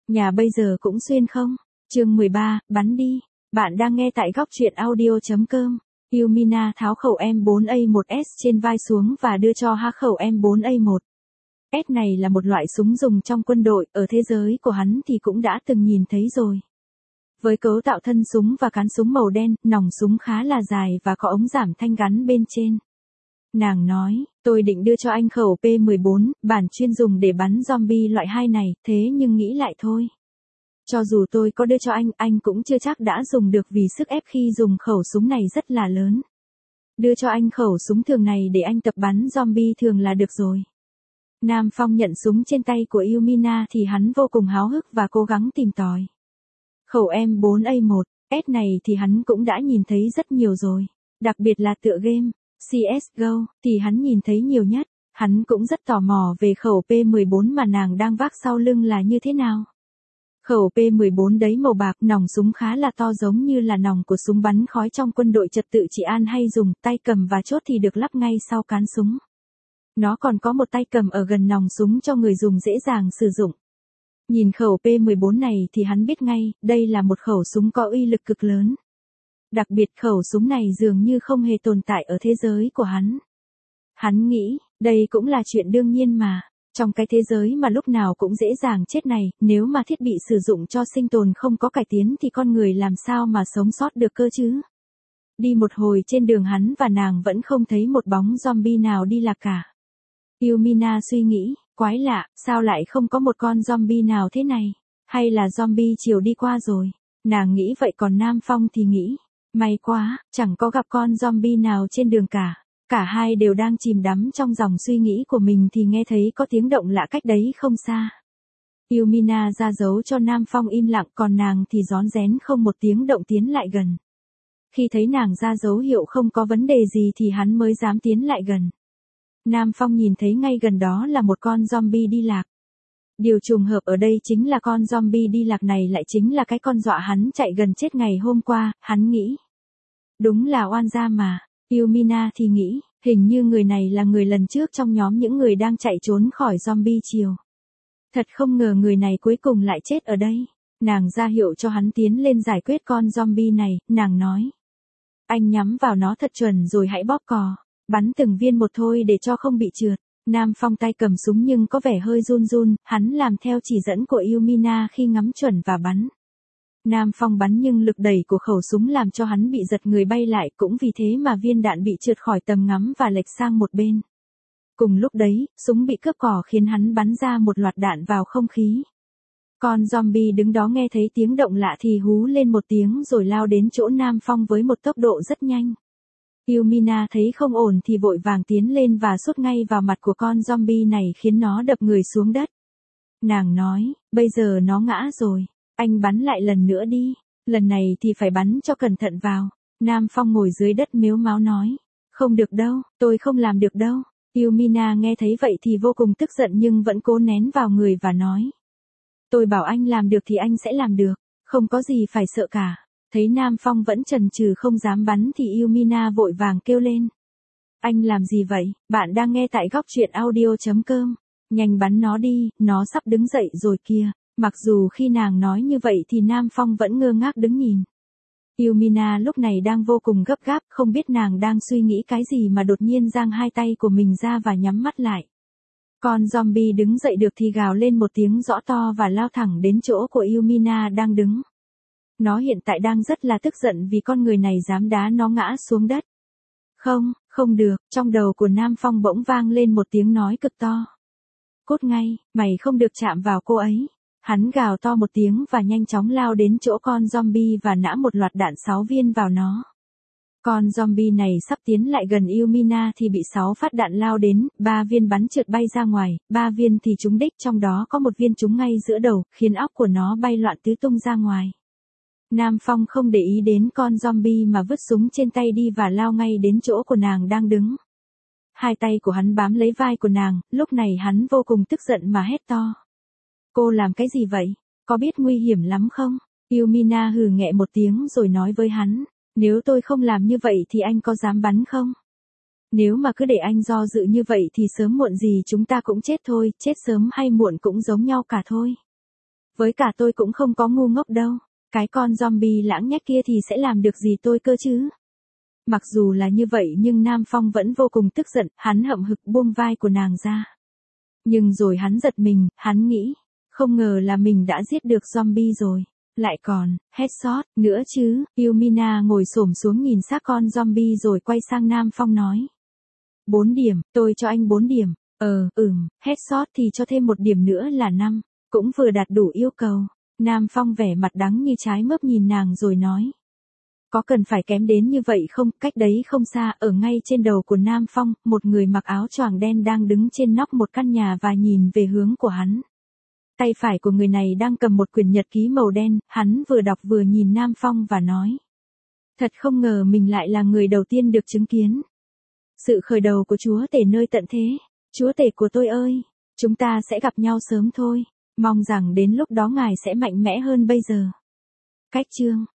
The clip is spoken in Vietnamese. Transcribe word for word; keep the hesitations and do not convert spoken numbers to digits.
Nhà bây giờ cũng xuyên không? Chương mười ba, bắn đi. Bạn đang nghe tại góc truyện audio chấm com. Yumina tháo khẩu M bốn A một S trên vai xuống và đưa cho Ha khẩu M bốn A một. S này là một loại súng dùng trong quân đội, ở thế giới của hắn thì cũng đã từng nhìn thấy rồi. Với cấu tạo thân súng và cán súng màu đen, nòng súng khá là dài và có ống giảm thanh gắn bên trên. Nàng nói, tôi định đưa cho anh khẩu P mười bốn, bản chuyên dùng để bắn zombie loại hai này, thế nhưng nghĩ lại thôi. Cho dù tôi có đưa cho anh, anh cũng chưa chắc đã dùng được vì sức ép khi dùng khẩu súng này rất là lớn. Đưa cho anh khẩu súng thường này để anh tập bắn zombie thường là được rồi. Nam Phong nhận súng trên tay của Yumina thì hắn vô cùng háo hức và cố gắng tìm tòi. Khẩu M bốn A một, S này thì hắn cũng đã nhìn thấy rất nhiều rồi, đặc biệt là tựa game C S G O thì hắn nhìn thấy nhiều nhất. Hắn cũng rất tò mò về khẩu P mười bốn mà nàng đang vác sau lưng là như thế nào. Khẩu P mười bốn đấy màu bạc, nòng súng khá là to giống như là nòng của súng bắn khói trong quân đội trật tự trị an hay dùng, tay cầm và chốt thì được lắp ngay sau cán súng. Nó còn có một tay cầm ở gần nòng súng cho người dùng dễ dàng sử dụng. Nhìn khẩu P mười bốn này thì hắn biết ngay, đây là một khẩu súng có uy lực cực lớn. Đặc biệt khẩu súng này dường như không hề tồn tại ở thế giới của hắn. Hắn nghĩ, đây cũng là chuyện đương nhiên mà. Trong cái thế giới mà lúc nào cũng dễ dàng chết này, nếu mà thiết bị sử dụng cho sinh tồn không có cải tiến thì con người làm sao mà sống sót được cơ chứ? Đi một hồi trên đường hắn và nàng vẫn không thấy một bóng zombie nào đi lạc cả. Yumina suy nghĩ, quái lạ, sao lại không có một con zombie nào thế này? Hay là zombie chiều đi qua rồi? Nàng nghĩ vậy còn Nam Phong thì nghĩ, may quá, chẳng có gặp con zombie nào trên đường cả. Cả hai đều đang chìm đắm trong dòng suy nghĩ của mình thì nghe thấy có tiếng động lạ cách đấy không xa. Yumina ra dấu cho Nam Phong im lặng còn nàng thì rón rén không một tiếng động tiến lại gần. Khi thấy nàng ra dấu hiệu không có vấn đề gì thì hắn mới dám tiến lại gần. Nam Phong nhìn thấy ngay gần đó là một con zombie đi lạc. Điều trùng hợp ở đây chính là con zombie đi lạc này lại chính là cái con dọa hắn chạy gần chết ngày hôm qua, hắn nghĩ. Đúng là oan gia mà. Yumina thì nghĩ, hình như người này là người lần trước trong nhóm những người đang chạy trốn khỏi zombie chiều. Thật không ngờ người này cuối cùng lại chết ở đây. Nàng ra hiệu cho hắn tiến lên giải quyết con zombie này, nàng nói. Anh nhắm vào nó thật chuẩn rồi hãy bóp cò, bắn từng viên một thôi để cho không bị trượt. Nam Phong tay cầm súng nhưng có vẻ hơi run run, hắn làm theo chỉ dẫn của Yumina khi ngắm chuẩn và bắn. Nam Phong bắn nhưng lực đẩy của khẩu súng làm cho hắn bị giật người bay lại cũng vì thế mà viên đạn bị trượt khỏi tầm ngắm và lệch sang một bên. Cùng lúc đấy, súng bị cướp cò khiến hắn bắn ra một loạt đạn vào không khí. Con zombie đứng đó nghe thấy tiếng động lạ thì hú lên một tiếng rồi lao đến chỗ Nam Phong với một tốc độ rất nhanh. Yumina thấy không ổn thì vội vàng tiến lên và sút ngay vào mặt của con zombie này khiến nó đập người xuống đất. Nàng nói, bây giờ nó ngã rồi. Anh bắn lại lần nữa đi, lần này thì phải bắn cho cẩn thận vào. Nam Phong ngồi dưới đất mếu máo nói, không được đâu, tôi không làm được đâu. Yumina nghe thấy vậy thì vô cùng tức giận nhưng vẫn cố nén vào người và nói. Tôi bảo anh làm được thì anh sẽ làm được, không có gì phải sợ cả. Thấy Nam Phong vẫn chần chừ không dám bắn thì Yumina vội vàng kêu lên. Anh làm gì vậy? Bạn đang nghe tại góc truyện audio chấm com. Nhanh bắn nó đi, nó sắp đứng dậy rồi kìa. Mặc dù khi nàng nói như vậy thì Nam Phong vẫn ngơ ngác đứng nhìn. Yumina lúc này đang vô cùng gấp gáp, không biết nàng đang suy nghĩ cái gì mà đột nhiên giang hai tay của mình ra và nhắm mắt lại. Con zombie đứng dậy được thì gào lên một tiếng rõ to và lao thẳng đến chỗ của Yumina đang đứng. Nó hiện tại đang rất là tức giận vì con người này dám đá nó ngã xuống đất. Không, không được, trong đầu của Nam Phong bỗng vang lên một tiếng nói cực to. Cút ngay, mày không được chạm vào cô ấy. Hắn gào to một tiếng và nhanh chóng lao đến chỗ con zombie và nã một loạt đạn sáu viên vào nó. Con zombie này sắp tiến lại gần Yumina thì bị sáu phát đạn lao đến, ba viên bắn trượt bay ra ngoài, ba viên thì trúng đích trong đó có một viên trúng ngay giữa đầu, khiến óc của nó bay loạn tứ tung ra ngoài. Nam Phong không để ý đến con zombie mà vứt súng trên tay đi và lao ngay đến chỗ của nàng đang đứng. Hai tay của hắn bám lấy vai của nàng, lúc này hắn vô cùng tức giận mà hét to. Cô làm cái gì vậy? Có biết nguy hiểm lắm không? Yumina hừ nhẹ một tiếng rồi nói với hắn. Nếu tôi không làm như vậy thì anh có dám bắn không? Nếu mà cứ để anh do dự như vậy thì sớm muộn gì chúng ta cũng chết thôi, chết sớm hay muộn cũng giống nhau cả thôi. Với cả tôi cũng không có ngu ngốc đâu. Cái con zombie lãng nhách kia thì sẽ làm được gì tôi cơ chứ? Mặc dù là như vậy nhưng Nam Phong vẫn vô cùng tức giận, hắn hậm hực buông vai của nàng ra. Nhưng rồi hắn giật mình, hắn nghĩ, không ngờ là mình đã giết được zombie rồi. Lại còn, headshot, nữa chứ, Yumina ngồi xổm xuống nhìn xác con zombie rồi quay sang Nam Phong nói. Bốn điểm, tôi cho anh bốn điểm, ờ, ừm, headshot thì cho thêm một điểm nữa là năm, cũng vừa đạt đủ yêu cầu. Nam Phong vẻ mặt đắng như trái mướp nhìn nàng rồi nói. Có cần phải kém đến như vậy không? Cách đấy không xa, ở ngay trên đầu của Nam Phong, một người mặc áo choàng đen đang đứng trên nóc một căn nhà và nhìn về hướng của hắn. Tay phải của người này đang cầm một quyển nhật ký màu đen, hắn vừa đọc vừa nhìn Nam Phong và nói. Thật không ngờ mình lại là người đầu tiên được chứng kiến sự khởi đầu của Chúa Tể nơi tận thế. Chúa Tể của tôi ơi, chúng ta sẽ gặp nhau sớm thôi, mong rằng đến lúc đó Ngài sẽ mạnh mẽ hơn bây giờ. Cách chương